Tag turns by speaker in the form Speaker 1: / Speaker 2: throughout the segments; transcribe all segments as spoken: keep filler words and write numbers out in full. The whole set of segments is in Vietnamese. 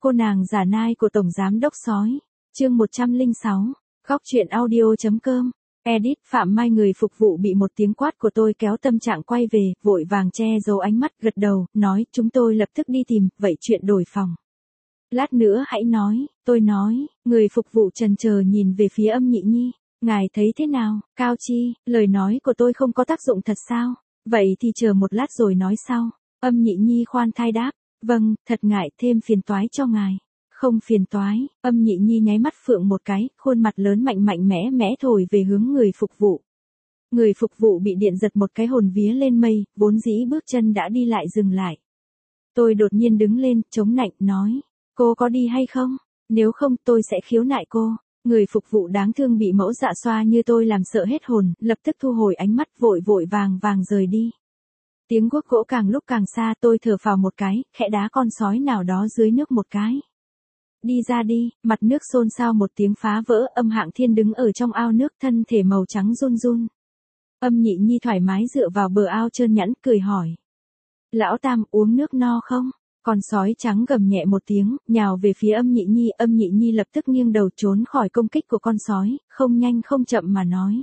Speaker 1: Cô nàng giả nai của Tổng Giám Đốc Sói. Chương một trăm lẻ sáu. Góc truyện audio.com. Edit. Phạm Mai người phục vụ bị một tiếng quát của tôi kéo tâm trạng quay về, vội vàng che giấu ánh mắt, gật đầu, nói, chúng tôi lập tức đi tìm, vậy chuyện đổi phòng. Lát nữa hãy nói, tôi nói, người phục vụ chần chờ nhìn về phía Âm Nhị Nhi. Ngài thấy thế nào, Cao Chi, lời nói của tôi không có tác dụng thật sao? Vậy thì chờ một lát rồi nói sau. Âm Nhị Nhi khoan thai đáp, vâng, thật ngại thêm phiền toái cho ngài. Không phiền toái. Âm Nhị Nhi nháy mắt phượng một cái, khuôn mặt lớn mạnh mạnh mẽ mẽ thổi về hướng người phục vụ. Người phục vụ bị điện giật một cái hồn vía lên mây, vốn dĩ bước chân đã đi lại dừng lại. Tôi đột nhiên đứng lên, chống nạnh, nói, cô có đi hay không? Nếu không tôi sẽ khiếu nại cô. Người phục vụ đáng thương bị mẫu dạ xoa như tôi làm sợ hết hồn, lập tức thu hồi ánh mắt, vội vội vàng vàng rời đi. Tiếng guốc gỗ càng lúc càng xa, tôi thở phào một cái, khẽ đá con sói nào đó dưới nước một cái. Đi ra đi. Mặt nước xôn xao một tiếng phá vỡ, Âm Hạng Thiên đứng ở trong ao nước, thân thể màu trắng run run. Âm Nhị Nhi thoải mái dựa vào bờ ao trơn nhẵn, cười hỏi. Lão Tam, uống nước no không? Con sói trắng gầm nhẹ một tiếng, nhào về phía Âm Nhị Nhi. Âm Nhị Nhi lập tức nghiêng đầu trốn khỏi công kích của con sói, không nhanh không chậm mà nói.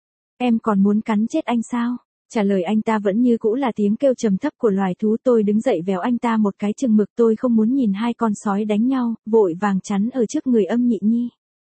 Speaker 1: Em còn muốn cắn chết anh sao? Trả lời anh ta vẫn như cũ là tiếng kêu trầm thấp của loài thú. Tôi đứng dậy véo anh ta một cái chừng mực, tôi không muốn nhìn hai con sói đánh nhau, vội vàng chắn ở trước người Âm Nhị Nhi.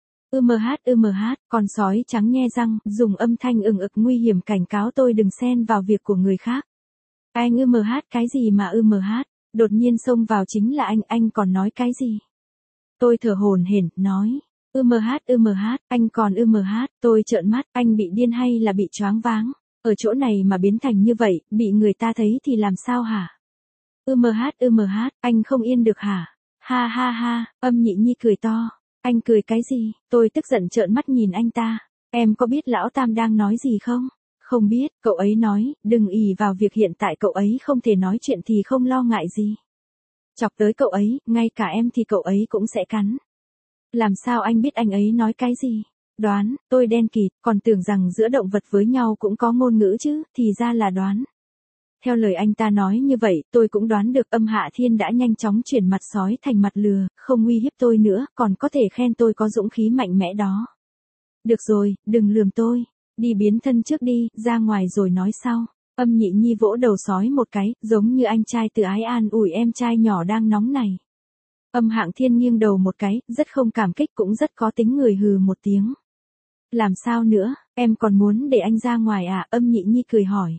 Speaker 1: Ư mờ hát ư mờ hát, con sói trắng nhe răng, dùng âm thanh ừng ực nguy hiểm cảnh cáo tôi đừng xen vào việc của người khác. Anh ư mờ hát cái gì mà ư mờ hát, đột nhiên xông vào chính là anh, anh còn nói cái gì? Tôi thở hổn hển, nói. Ư mờ hát ư mờ hát, anh còn ư mờ hát, tôi trợn mắt, anh bị điên hay là bị choáng váng? Ở chỗ này mà biến thành như vậy, bị người ta thấy thì làm sao hả? Ư mờ hát ư mờ hát, anh không yên được hả? Ha ha ha, Âm Nhị Nhi cười to. Anh cười cái gì? Tôi tức giận trợn mắt nhìn anh ta. Em có biết lão Tam đang nói gì không? Không biết, cậu ấy nói, đừng ỷ vào việc hiện tại cậu ấy không thể nói chuyện thì không lo ngại gì. Chọc tới cậu ấy, ngay cả em thì cậu ấy cũng sẽ cắn. Làm sao anh biết anh ấy nói cái gì? Đoán. Tôi đen kịt, còn tưởng rằng giữa động vật với nhau cũng có ngôn ngữ chứ, thì ra là đoán. Theo lời anh ta nói như vậy, tôi cũng đoán được Âm Hạ Thiên đã nhanh chóng chuyển mặt sói thành mặt lừa, không uy hiếp tôi nữa, còn có thể khen tôi có dũng khí mạnh mẽ đó. Được rồi, đừng lườm tôi. Đi biến thân trước đi, ra ngoài rồi nói sau. Âm Nhị Nhi vỗ đầu sói một cái, giống như anh trai tự ái an ủi em trai nhỏ đang nóng này. Âm Hạng Thiên nghiêng đầu một cái, rất không cảm kích cũng rất có tính người, hừ một tiếng. Làm sao nữa, em còn muốn để anh ra ngoài à? Âm Nhị Nhi cười hỏi.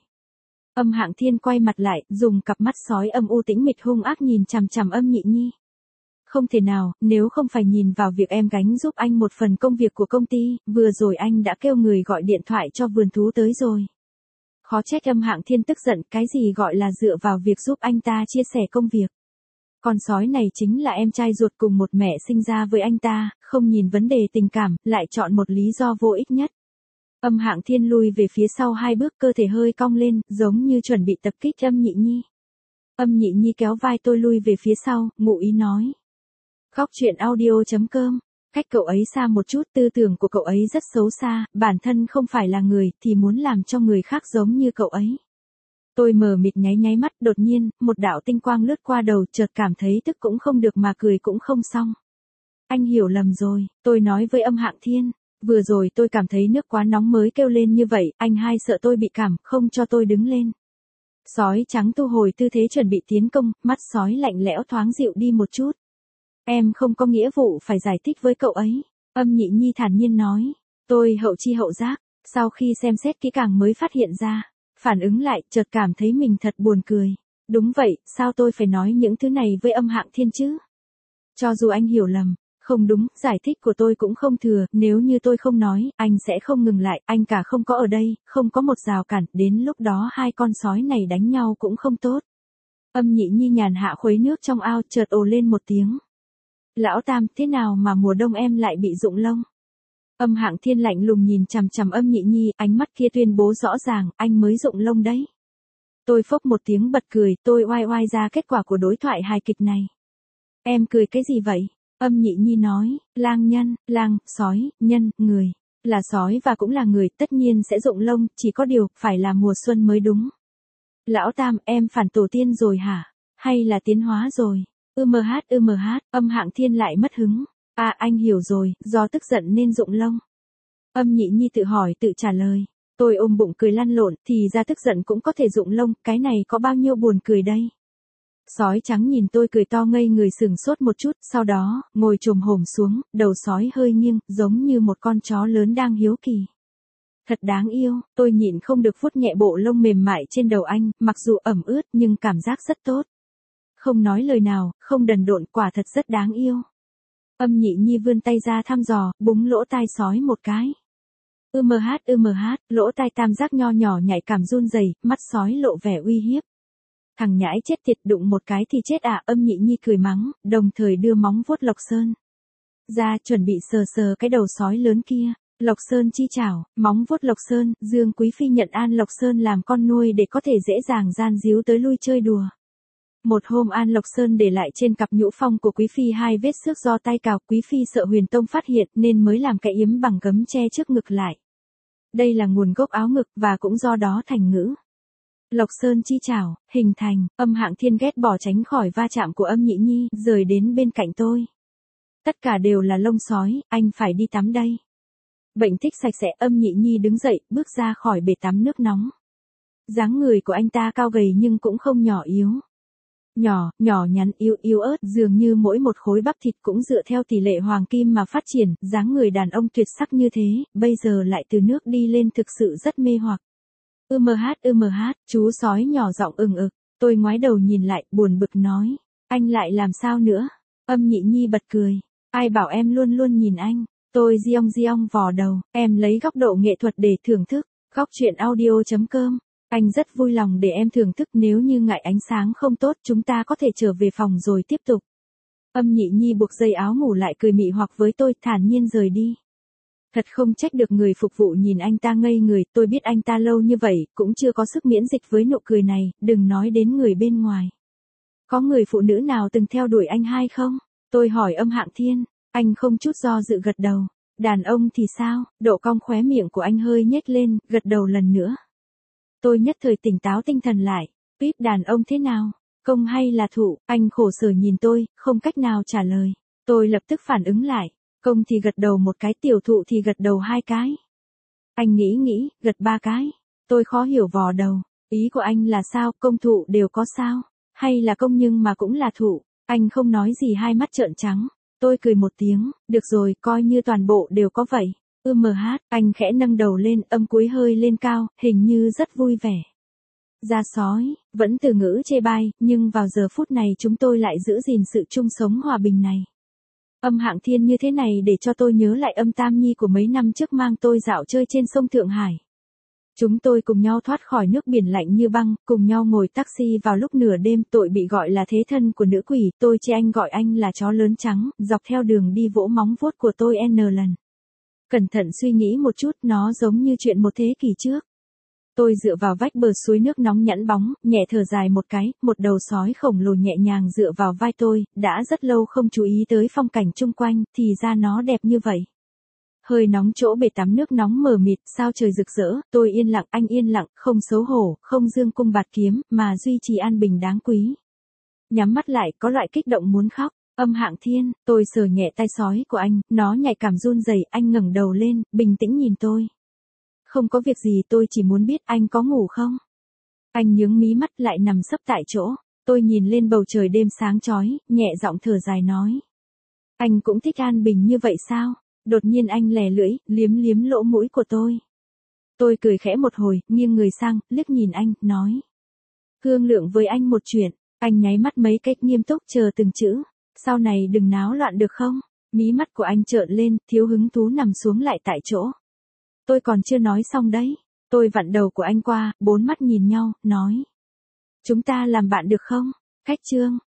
Speaker 1: Âm Hạng Thiên quay mặt lại, dùng cặp mắt sói âm u tĩnh mịch hung ác nhìn chằm chằm Âm Nhị Nhi. Không thể nào, nếu không phải nhìn vào việc em gánh giúp anh một phần công việc của công ty, vừa rồi anh đã kêu người gọi điện thoại cho vườn thú tới rồi. Khó trách Âm Hạng Thiên tức giận, cái gì gọi là dựa vào việc giúp anh ta chia sẻ công việc. Con sói này chính là em trai ruột cùng một mẹ sinh ra với anh ta, không nhìn vấn đề tình cảm, lại chọn một lý do vô ích nhất. Âm Hạng Thiên lui về phía sau hai bước, cơ thể hơi cong lên, giống như chuẩn bị tập kích Âm Nhị Nhi. Âm Nhị Nhi kéo vai tôi lui về phía sau, ngụ ý nói. Góc truyện audio.com. Cách cậu ấy xa một chút, tư tưởng của cậu ấy rất xấu xa, bản thân không phải là người, thì muốn làm cho người khác giống như cậu ấy. Tôi mờ mịt nháy nháy mắt, đột nhiên, một đạo tinh quang lướt qua đầu, chợt cảm thấy tức cũng không được mà cười cũng không xong. Anh hiểu lầm rồi, tôi nói với Âm Hạng Thiên. Vừa rồi tôi cảm thấy nước quá nóng mới kêu lên như vậy, anh hai sợ tôi bị cảm, không cho tôi đứng lên. Sói trắng thu hồi tư thế chuẩn bị tiến công, mắt sói lạnh lẽo thoáng dịu đi một chút. Em không có nghĩa vụ phải giải thích với cậu ấy. Âm Nhị Nhi thản nhiên nói. Tôi hậu chi hậu giác, sau khi xem xét kỹ càng mới phát hiện ra. Phản ứng lại, chợt cảm thấy mình thật buồn cười. Đúng vậy, sao tôi phải nói những thứ này với Âm Hạng Thiên chứ? Cho dù anh hiểu lầm. Không đúng, giải thích của tôi cũng không thừa, nếu như tôi không nói, anh sẽ không ngừng lại, anh cả không có ở đây, không có một rào cản, đến lúc đó hai con sói này đánh nhau cũng không tốt. Âm Nhị Nhi nhàn hạ khuấy nước trong ao, chợt ồ lên một tiếng. Lão Tam, thế nào mà mùa đông em lại bị rụng lông? Âm Hạng Thiên lạnh lùng nhìn chằm chằm Âm Nhị Nhi, ánh mắt kia tuyên bố rõ ràng, anh mới rụng lông đấy. Tôi phốc một tiếng bật cười, tôi oai oai ra kết quả của đối thoại hài kịch này. Em cười cái gì vậy? Âm Nhị Nhi nói, lang nhân, lang, sói, nhân, người. Là sói và cũng là người, tất nhiên sẽ rụng lông, chỉ có điều, phải là mùa xuân mới đúng. Lão Tam, em phản tổ tiên rồi hả? Hay là tiến hóa rồi? Ư mờ hát ư mờ hát, Âm Hạng Thiên lại mất hứng. À anh hiểu rồi, do tức giận nên rụng lông. Âm Nhị Nhi tự hỏi tự trả lời. Tôi ôm bụng cười lăn lộn, thì ra tức giận cũng có thể rụng lông, cái này có bao nhiêu buồn cười đây. Sói trắng nhìn tôi cười to ngây người sừng sốt một chút, sau đó, ngồi chồm hổm xuống, đầu sói hơi nghiêng, giống như một con chó lớn đang hiếu kỳ. Thật đáng yêu, tôi nhịn không được vuốt nhẹ bộ lông mềm mại trên đầu anh, mặc dù ẩm ướt nhưng cảm giác rất tốt. Không nói lời nào, không đần độn, quả thật rất đáng yêu. Âm Nhị Nhi vươn tay ra thăm dò, búng lỗ tai sói một cái. Ư mờ hát ư mờ hát, lỗ tai tam giác nho nhỏ nhạy cảm run rẩy, mắt sói lộ vẻ uy hiếp. Thằng nhãi chết tiệt, đụng một cái thì chết à. Âm Nhị Nhi cười mắng, đồng thời đưa móng vuốt Lộc Sơn ra chuẩn bị sờ sờ cái đầu sói lớn kia. Lộc Sơn chi chảo, móng vuốt Lộc Sơn, Dương Quý Phi nhận An Lộc Sơn làm con nuôi để có thể dễ dàng gian díu tới lui chơi đùa. Một hôm An Lộc Sơn để lại trên cặp nhũ phong của Quý Phi hai vết xước do tay cào, Quý Phi sợ Huyền Tông phát hiện nên mới làm cái yếm bằng gấm che trước ngực lại. Đây là nguồn gốc áo ngực và cũng do đó thành ngữ. Lộc Sơn chi chảo, hình thành. Âm Hạng Thiên ghét bỏ tránh khỏi va chạm của Âm Nhị Nhi, rời đến bên cạnh tôi. Tất cả đều là lông sói, anh phải đi tắm đây. Bệnh thích sạch sẽ. Âm Nhị Nhi đứng dậy, bước ra khỏi bể tắm nước nóng. Dáng người của anh ta cao gầy nhưng cũng không nhỏ yếu. Nhỏ, nhỏ nhắn yếu yếu ớt, dường như mỗi một khối bắp thịt cũng dựa theo tỷ lệ hoàng kim mà phát triển, dáng người đàn ông tuyệt sắc như thế, bây giờ lại từ nước đi lên thực sự rất mê hoặc. Ư mờ hát ư mờ hát, chú sói nhỏ giọng ừng ực, tôi ngoái đầu nhìn lại, buồn bực nói, anh lại làm sao nữa? Âm Nhị Nhi bật cười, ai bảo em luôn luôn nhìn anh, tôi giong giong vò đầu, em lấy góc độ nghệ thuật để thưởng thức, góc truyện audio chấm com. Anh rất vui lòng để em thưởng thức, nếu như ngại ánh sáng không tốt chúng ta có thể trở về phòng rồi tiếp tục. Âm Nhị Nhi buộc dây áo ngủ lại cười mị hoặc với tôi, thản nhiên rời đi. Thật không trách được người phục vụ nhìn anh ta ngây người, tôi biết anh ta lâu như vậy, cũng chưa có sức miễn dịch với nụ cười này, đừng nói đến người bên ngoài. Có người phụ nữ nào từng theo đuổi anh hay không? Tôi hỏi Âm Hạng Thiên, anh không chút do dự gật đầu. Đàn ông thì sao? Độ cong khóe miệng của anh hơi nhếch lên, gật đầu lần nữa. Tôi nhất thời tỉnh táo tinh thần lại, Píp đàn ông thế nào? Công hay là thụ? Anh khổ sở nhìn tôi, không cách nào trả lời. Tôi lập tức phản ứng lại, công thì gật đầu một cái, tiểu thụ thì gật đầu hai cái. Anh nghĩ nghĩ, gật ba cái. Tôi khó hiểu vò đầu, ý của anh là sao, công thụ đều có sao? Hay là công nhưng mà cũng là thụ? Anh không nói gì, hai mắt trợn trắng. Tôi cười một tiếng, được rồi, coi như toàn bộ đều có vậy. Ư mờ hát, anh khẽ nâng đầu lên, âm cuối hơi lên cao, hình như rất vui vẻ. Ra sói, vẫn từ ngữ chê bai, nhưng vào giờ phút này chúng tôi lại giữ gìn sự chung sống hòa bình này. Âm Hạng Thiên như thế này để cho tôi nhớ lại Âm Tam Nhi của mấy năm trước mang tôi dạo chơi trên sông Thượng Hải. Chúng tôi cùng nhau thoát khỏi nước biển lạnh như băng, cùng nhau ngồi taxi vào lúc nửa đêm, tội bị gọi là thế thân của nữ quỷ, tôi chê anh gọi anh là chó lớn trắng, dọc theo đường đi vỗ móng vuốt của tôi n lần. Cẩn thận suy nghĩ một chút, nó giống như chuyện một thế kỷ trước. Tôi dựa vào vách bờ suối nước nóng nhẵn bóng, nhẹ thở dài một cái, một đầu sói khổng lồ nhẹ nhàng dựa vào vai tôi, đã rất lâu không chú ý tới phong cảnh chung quanh, thì ra nó đẹp như vậy. Hơi nóng chỗ bể tắm nước nóng mờ mịt, sao trời rực rỡ, tôi yên lặng, anh yên lặng, không xấu hổ, không dương cung bạt kiếm, mà duy trì an bình đáng quý. Nhắm mắt lại, có loại kích động muốn khóc. Âm Hạng Thiên, tôi sờ nhẹ tai sói của anh, nó nhạy cảm run rẩy, anh ngẩng đầu lên, bình tĩnh nhìn tôi. Không có việc gì, tôi chỉ muốn biết anh có ngủ không? Anh nhướng mí mắt lại nằm sấp tại chỗ, tôi nhìn lên bầu trời đêm sáng chói, nhẹ giọng thở dài nói. Anh cũng thích an bình như vậy sao? Đột nhiên anh lè lưỡi, liếm liếm lỗ mũi của tôi. Tôi cười khẽ một hồi, nghiêng người sang, liếc nhìn anh, nói. Thương lượng với anh một chuyện, anh nháy mắt mấy cách nghiêm túc chờ từng chữ. Sau này đừng náo loạn được không? Mí mắt của anh trợn lên, thiếu hứng thú nằm xuống lại tại chỗ. Tôi còn chưa nói xong đấy. Tôi vặn đầu của anh qua, bốn mắt nhìn nhau, nói. Chúng ta làm bạn được không? Cách chương.